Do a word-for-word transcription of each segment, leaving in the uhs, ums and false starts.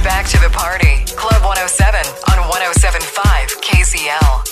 back to the party. Club one oh seven on one oh seven point five K Z L.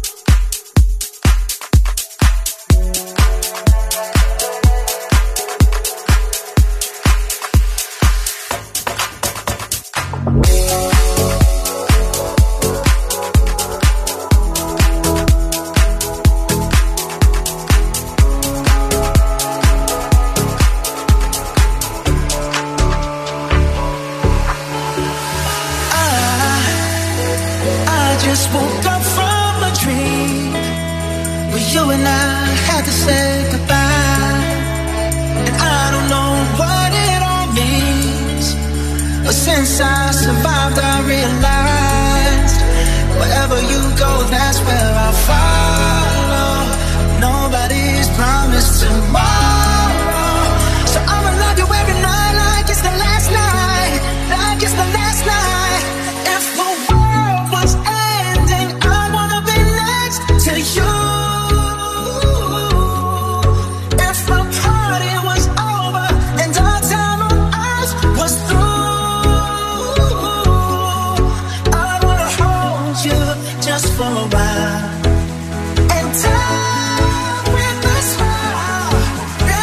Woke up from a dream where you and I had to say goodbye, and I don't know what it all means, but since I survived I realized wherever you go, that's where I'll follow. Nobody's promised tomorrow, so I'ma love you every night like it's the last night, like it's the last night. If the world was to you, if my party was over and our time on earth was through, I wanna hold you just for a while and die with a smile.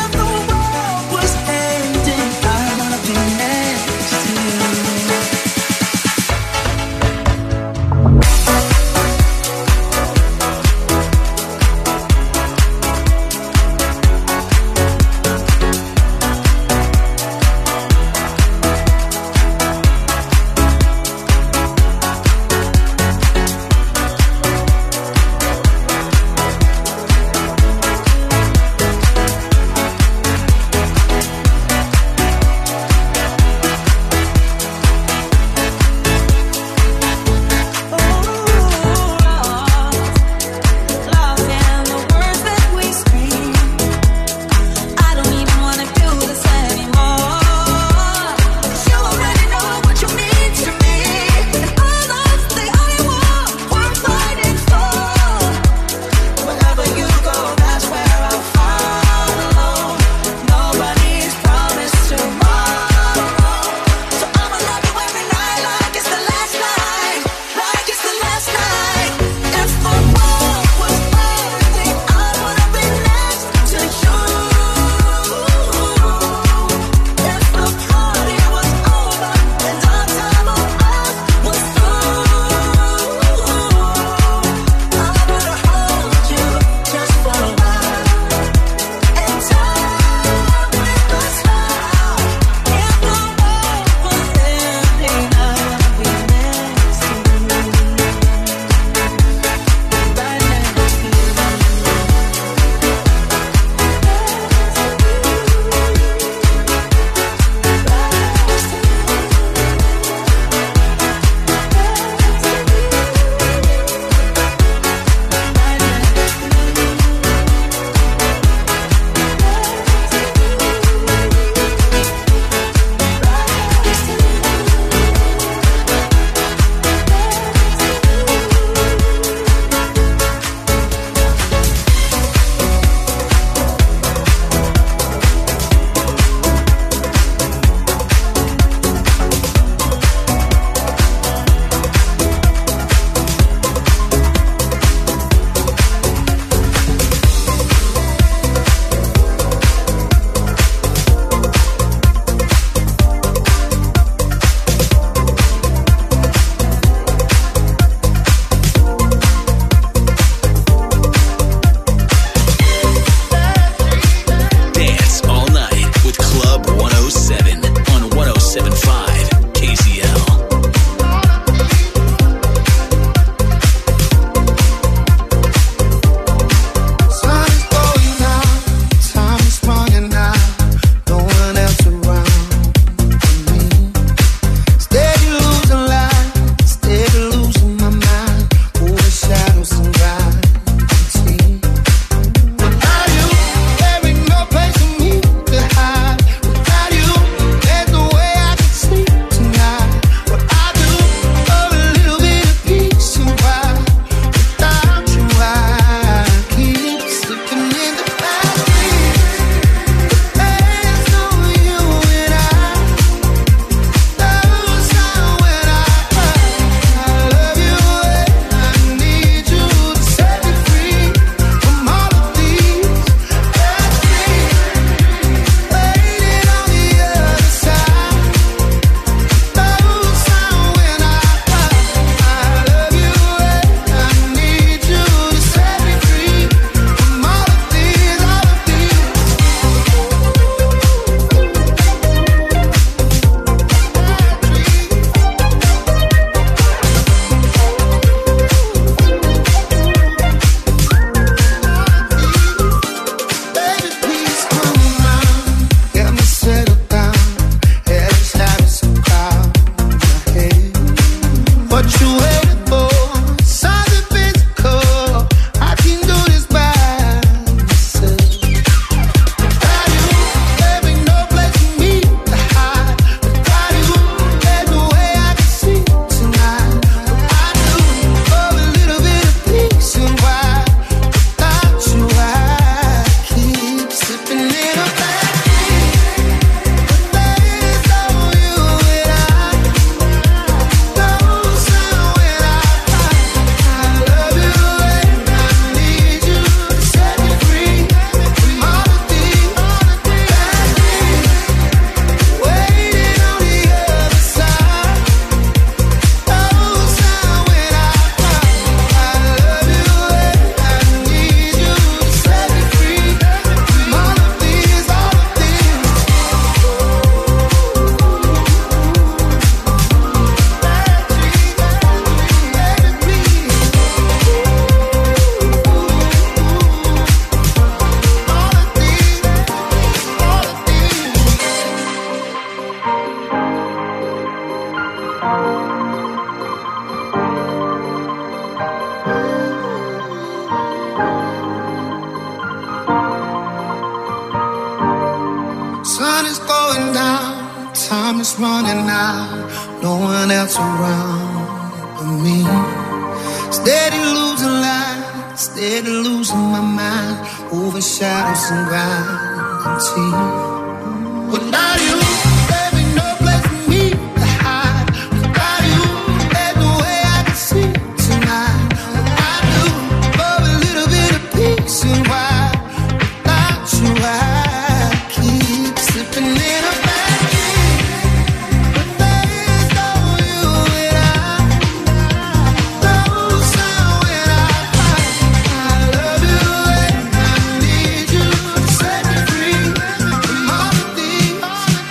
Sun is going down, time is running out, no one else around but me. Steady losing light, steady losing my mind, overshadows and gravity. Without you, there ain't no place for me to hide. Without you, there's no way I can see tonight. I do for a little bit of peace and why without you I keep slipping in a bad dream. But there's no you and I, no sound when I cry. I love you and I need you to set me free from all the things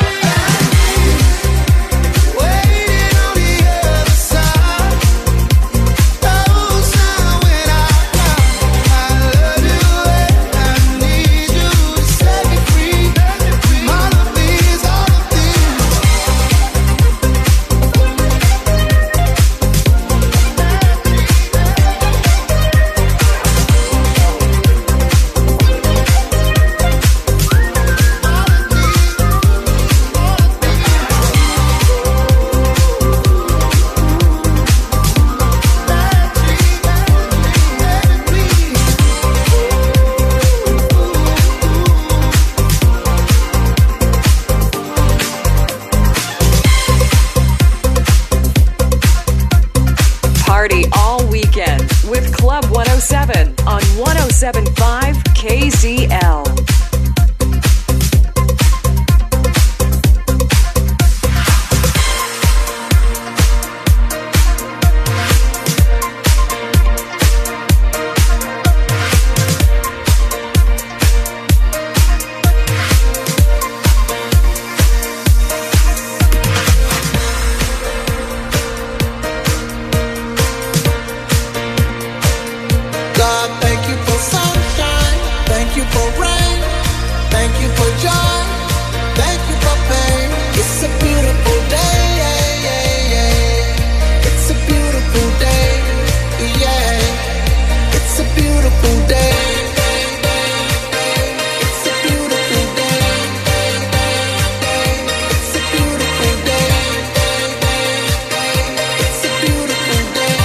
waiting on the other side. No sound when I cry. I love you and I need you to set me free from all of these, all of these. Party all weekend with Club one oh seven on one oh seven point five K Z L. God, thank you for sunshine, thank you for rain, thank you for joy, thank you for pain. It's a beautiful day, yeah, yeah, yeah. It's a beautiful day, yeah. It's a beautiful day. It's a beautiful day. It's a beautiful day. It's a beautiful day.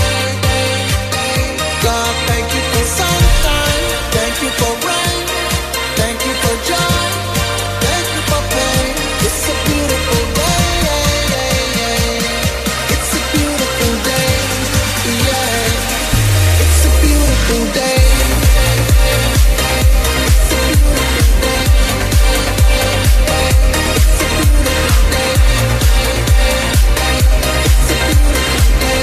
God, thank you for sunshine, thank you for rain, thank you for joy, thank you for pain. It's a beautiful day, yeah, yeah, yeah. It's a beautiful day, yeah. It's a beautiful day. It's a beautiful day. It's a beautiful day. It's a beautiful day.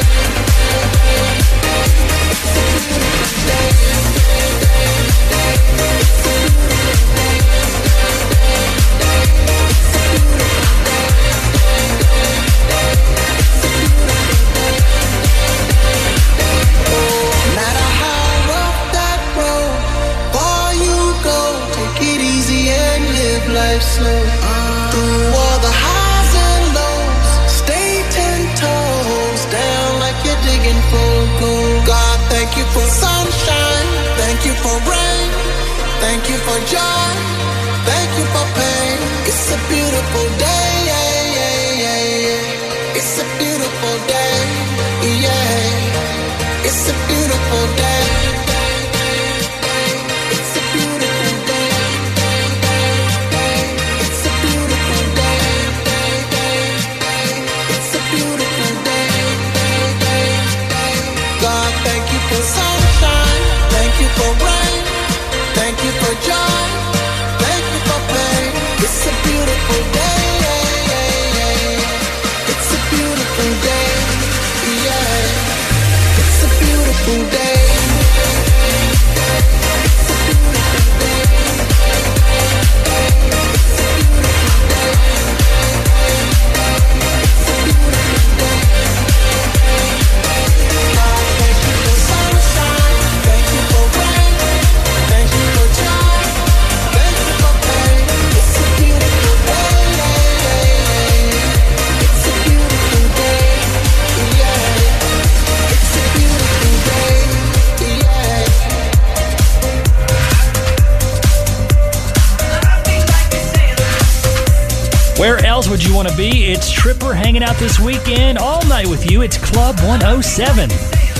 No matter how rough that road, far you go, take it easy and live life slow. Through all the highs and lows, stay ten toes down like you're digging for gold. God, thank you for sunshine, thank you for rain, thank you for joy, thank you for pain. It's a beautiful day, yeah, yeah, yeah, yeah. It's a beautiful day, yeah. It's a beautiful day. It's a beautiful day. It's a beautiful day. It's a beautiful day. God, thank you for sunshine, thank you for rain, thank you for joy, thank you for pain. It's a beautiful day, yeah, yeah, yeah. It's a beautiful day, yeah. It's a beautiful day. It's a beautiful day. It's a beautiful day. It's a beautiful day. God, thank you for sunshine, thank you for rain, thank you for joy, thank you for pain. It's a beautiful day, yeah, yeah, yeah. It's a beautiful day. Where else would you want to be? It's Tripper hanging out this weekend all night with you. It's Club one oh seven.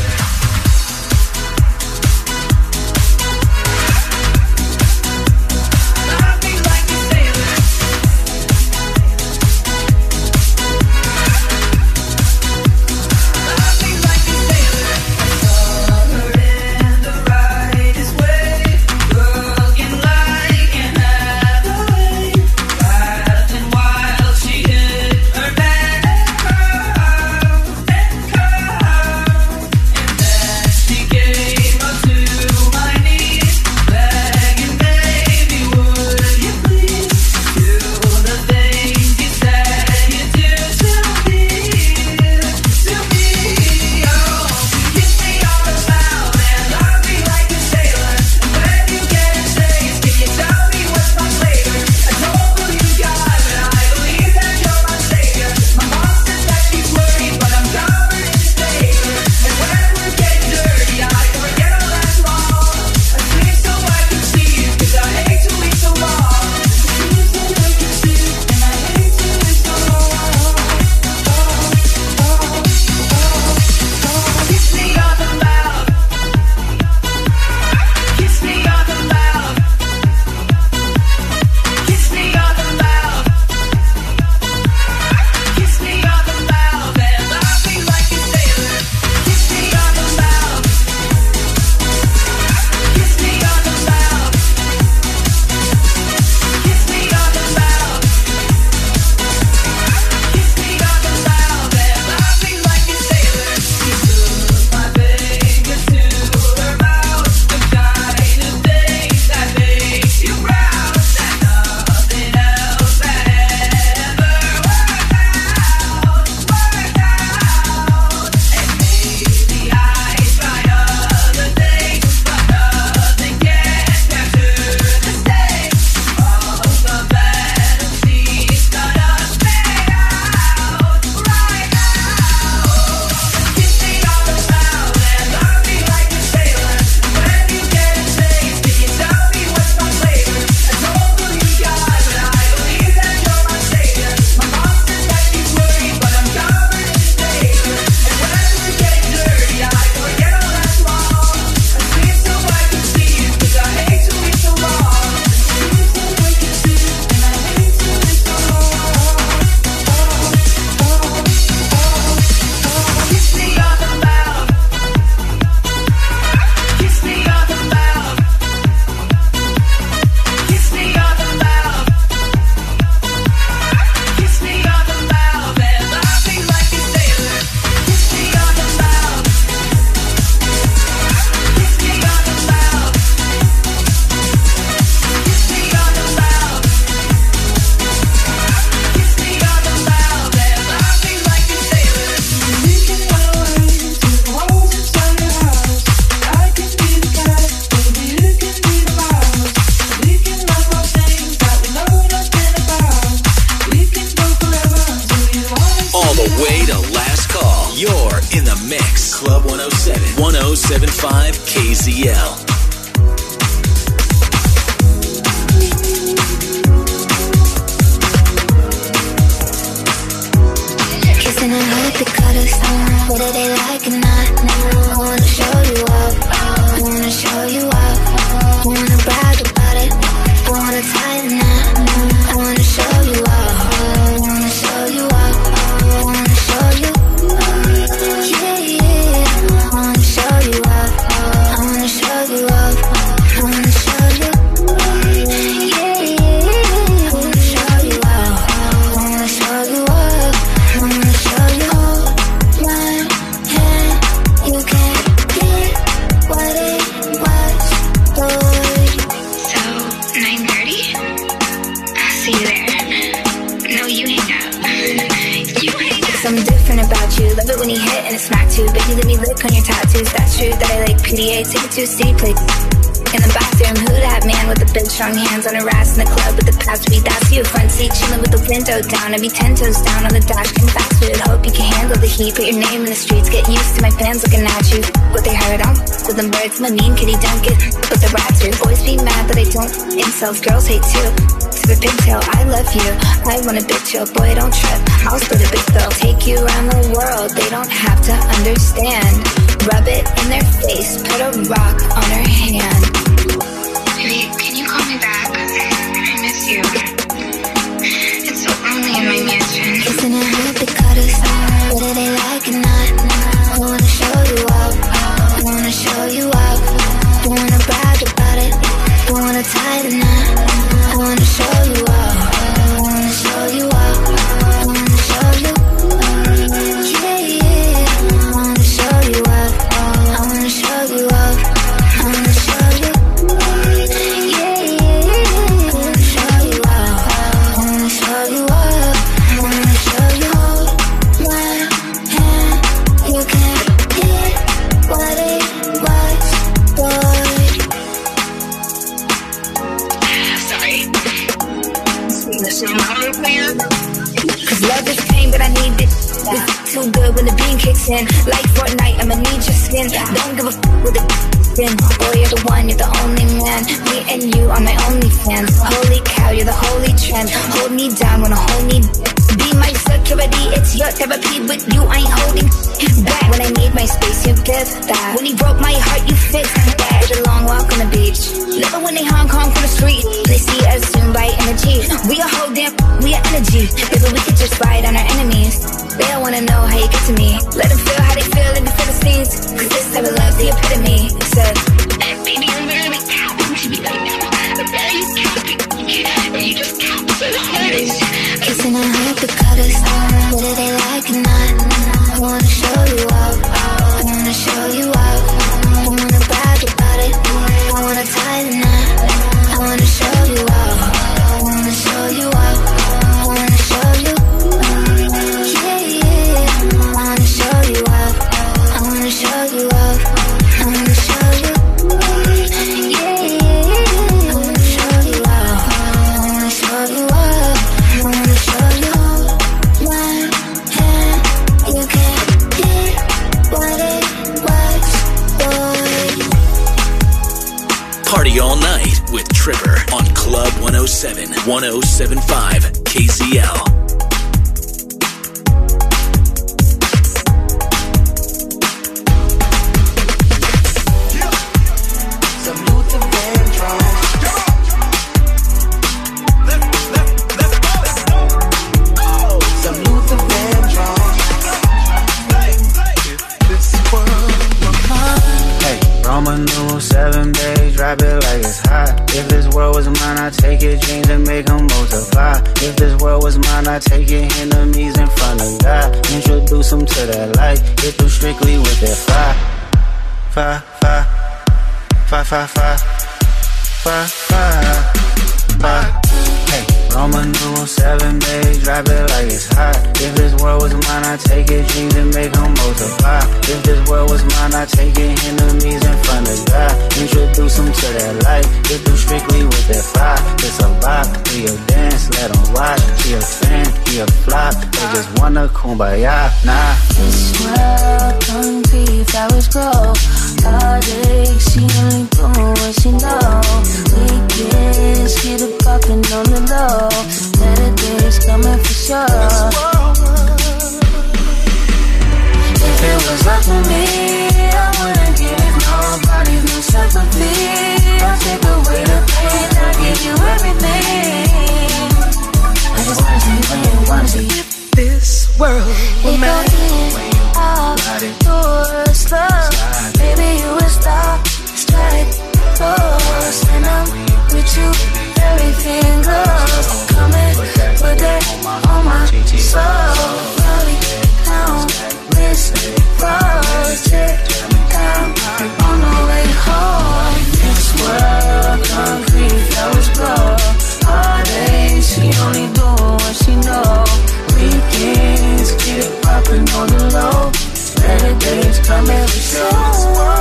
seven five K Z L. Kissing and hope it cut us. Whether they like it or not, I wanna show you up. I wanna show you up. I wanna brag about it. I wanna tie the knot. I wanna show you up. I wanna show you up. I wanna show you. Yeah, yeah. I wanna show you up. I wanna show you up. I wanna show you. Yeah, yeah. I wanna show you up. I wanna show you up. I wanna show you. One hand, you can't get what it was, boy. So, nine thirty? I'll see you there. No, you hang out. You hang out. Something different about you. Love it when you hit and it's smack too. Baby, let me lick on your tattoos. That's true that I like P D A. Take it to a city play. In the bathroom, who that man with the big strong hands on her ass in the club with the past weed? That's you, front seat, chilling with the window down. I'd be ten toes down on the dash, can fast food. Hope you can handle the heat. Put your name in the streets, get used to my fans looking at you. What they heard on with them birds, my mean kitty don't get. But the rats do. Boys be mad that I don't. Incels, girls hate too. with a pigtail. I love you, I want a big chill. Boy, don't trip, I'll split a big bill. Take you around the world, they don't have to understand. Rub it in their face, put a rock on her hand. Baby, can you call me back? I miss you. It's so lonely in my mansion. Kissing and hope they cut us. Whether they like it or not, I wanna show you up. I wanna show you up. Don't wanna brag about it. Don't wanna tie the knot. I wanna show you up. I wanna show you up. I wanna show you. Yeah, yeah. I wanna show you up. I wanna show you up. I wanna show you. Yeah, yeah. I wanna show you up. I wanna show you up. I wanna show you. One hand, you can't get what it was, boy. Sorry. Listen, I'm clear. Cause love is pain, but I need it. It's too good when the beam kicks in. Like Fortnite, I'ma need your skin. Don't give a f with the bin. Boy, you're the one, you're the only man. Me and you are my only fans. Holy cow, you're the holy trend. Hold me down when I hold me. Be my security, it's your therapy. With you, I ain't holding back. When I need my space, you give that. When you broke my heart, you fixed that. Did a long walk on the beach. Love it when they Hong Kong from the street. They see us soon by energy. We are whole damn, we are energy. Baby, we could just ride on our enemies. They don't wanna know how you get to me. Let them feel how they feel in the Philistines. Cause this type of love's the epitome. Said, Baby, I'm literally counting to me right now. I'm very counting. And you just count for the hardest. kissing and hope they cut us. Whether they like it or not, I wanna show you up. I wanna show you up. I wanna brag about it. I wanna tie the knot. I wanna show you up. I wanna show you up. I wanna show you. Yeah, yeah. I wanna show you up. I wanna show you up. I wanna show you. Yeah, yeah. I wanna show you up. I wanna show you up. I wanna show you. One hand, you can't get what it was, boy. Party all night with Tripper on Club one oh seven, one oh seven point five K Z L. Seven days, drop it like it's hot. If this world was mine, I'd take it, dreams and make them multiply. If this world was mine, I'd take it, enemies in front of God. Introduce them to that light, hit them strictly with that fire. Fire, fire, fire, fire, fire, fire, fire, fire. Hey, Roman numeral seven days, drop it like it's hot. If this world was mine, I'd take it, dreams and make them multiply. If this world was mine, I'd take it, enemies in front of God. Introduce them to that light, hit them strictly with that fire. It's a vibe, we a dance, let them watch. He a fan, he a flop, they just wanna kumbaya, nah. This world concrete, flowers grow. Heartache, she only do what she know. Weekends, get it poppin' on the low. Better days coming for sure. If it was up to me, I wouldn't give nobody no sympathy. I'll take away the pain, I'll give you everything. I just wanna see you when you wanna see. If this world were mine, outdoors love, baby you would stop, strike pose, and I'm with you, everything goes. Come and put that on my soul. Rolling down, wrist, project, down on the way home. This world concrete, flowers grow. Heartache, she only do what she know. Weekends, get it poppin' on the low. Better days coming for sure.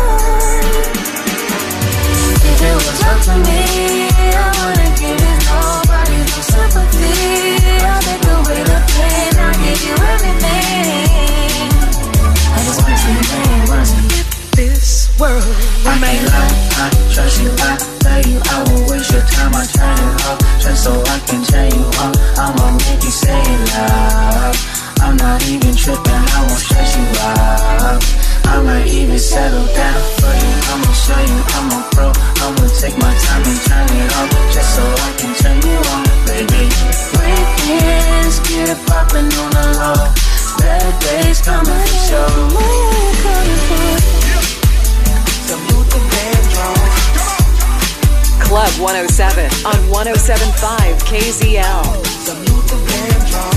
If it was up to me, I wouldn't give it nobody no sympathy. I'll take away the pain, I'll give you everything. I just wanna see you, man, wanna see you. if this world were I mine, can't lie, I trust you, I love you. I won't waste your time, I turn it off. Just so ain't trippin', I won't stress you out. I might even settle down for you. I'ma show you I'm a pro. I'ma take my time and turn it up just so I can turn you on, baby. Weekends, get it poppin' on the low. Better days coming for sure. So move the bedroom. Club one oh seven on one oh seven point five K Z L. So move the bedroom.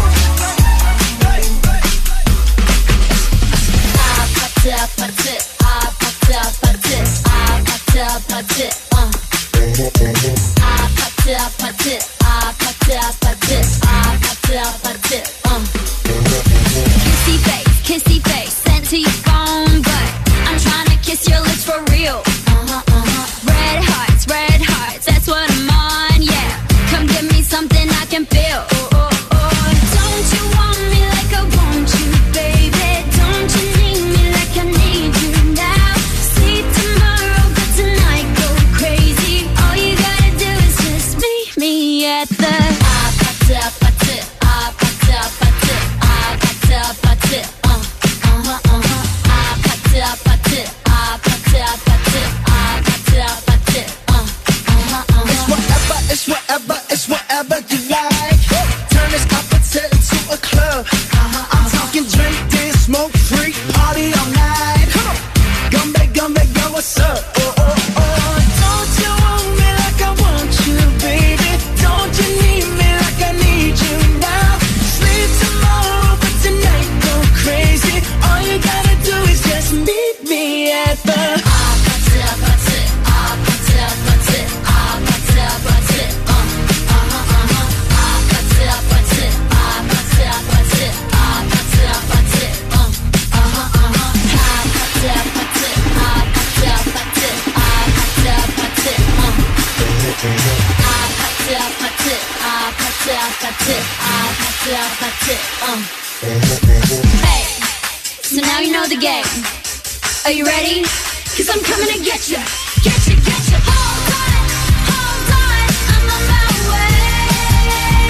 I put it, I put it, I put it, I put it, I put it, uh. I put it, I put it, I put it, I put it, I put it, I put it, uh. Kissy face, kissy face, sent to your phone, but I'm trying to kiss your lips for real. Uh-huh, uh-huh. Red hearts, red hearts, that's what I'm on, yeah. Come give me something I can feel. Oh, oh, oh. Don't you want me like I want you, baby? Don't you need me like I need you now? See tomorrow, but tonight go crazy. All you gotta do is just meet me at the I put it, I put it, I put it, I put it, I put it, I put it, uh, uh-huh, uh-huh. I put it, I put it, I put it, I put it, I put it, I put it, uh, uh-huh, uh-huh. It's whatever, it's whatever, it's whatever you like. Turn this opposite to a club. Uh-huh, I'm talking drink, dance, smoke, freak, party all night. Come on, gumbe, gumbe, go, what's up? Oh, oh, oh. Don't you want me like I want you, baby? Don't you need me like I need you now? Sleep tomorrow, but tonight go crazy. All you gotta do is just meet me at the I put it, I put it, I put it, I put it, I put it, I put it, uh, uh-huh, uh-huh. I put it, I put it, I put it, I put it, I put it, I put it, uh, uh-huh, uh-huh. I put it, I put it, I put it, I put it, I put it, I put it, uh. I put it, I put it, I put it, I put it, I put it, I put it, uh. Hey, so now you know the game. Are you ready? Cause I'm coming to get you. Get you, get you. Hold on, hold on, I'm on my way.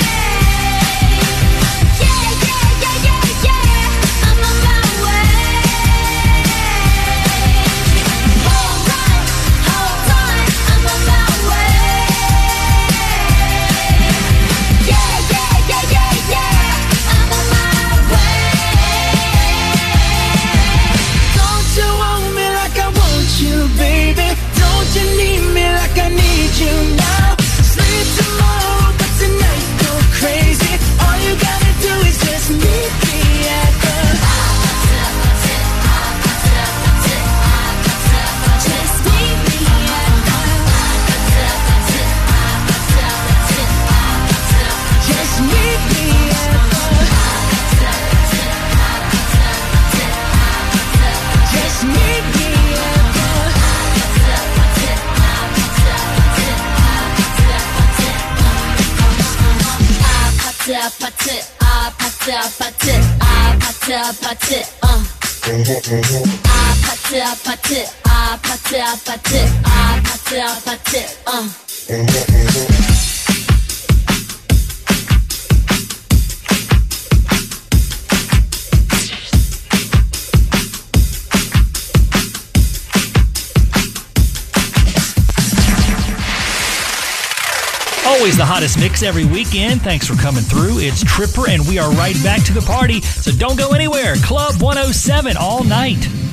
Yeah, yeah, yeah, yeah, yeah, I'm on my way. Hold on, hold on, I'm on my way. Yeah, yeah, yeah, yeah, yeah, I'm on my way. Don't you want me like I want you, baby? Don't you need me like I need you now? Sleep tomorrow, but tonight go crazy. All you gotta do is just meet me at the Just meet me at the Just meet me at the Just meet me at I put it, I put it, I put it, I put it, I put it, uh. I put it, I put it, I put it, I put it, I put it, I put it, uh. Always the hottest mix every weekend. Thanks for coming through. It's Tripper, and we are right back to the party. So don't go anywhere. Club one oh seven all night.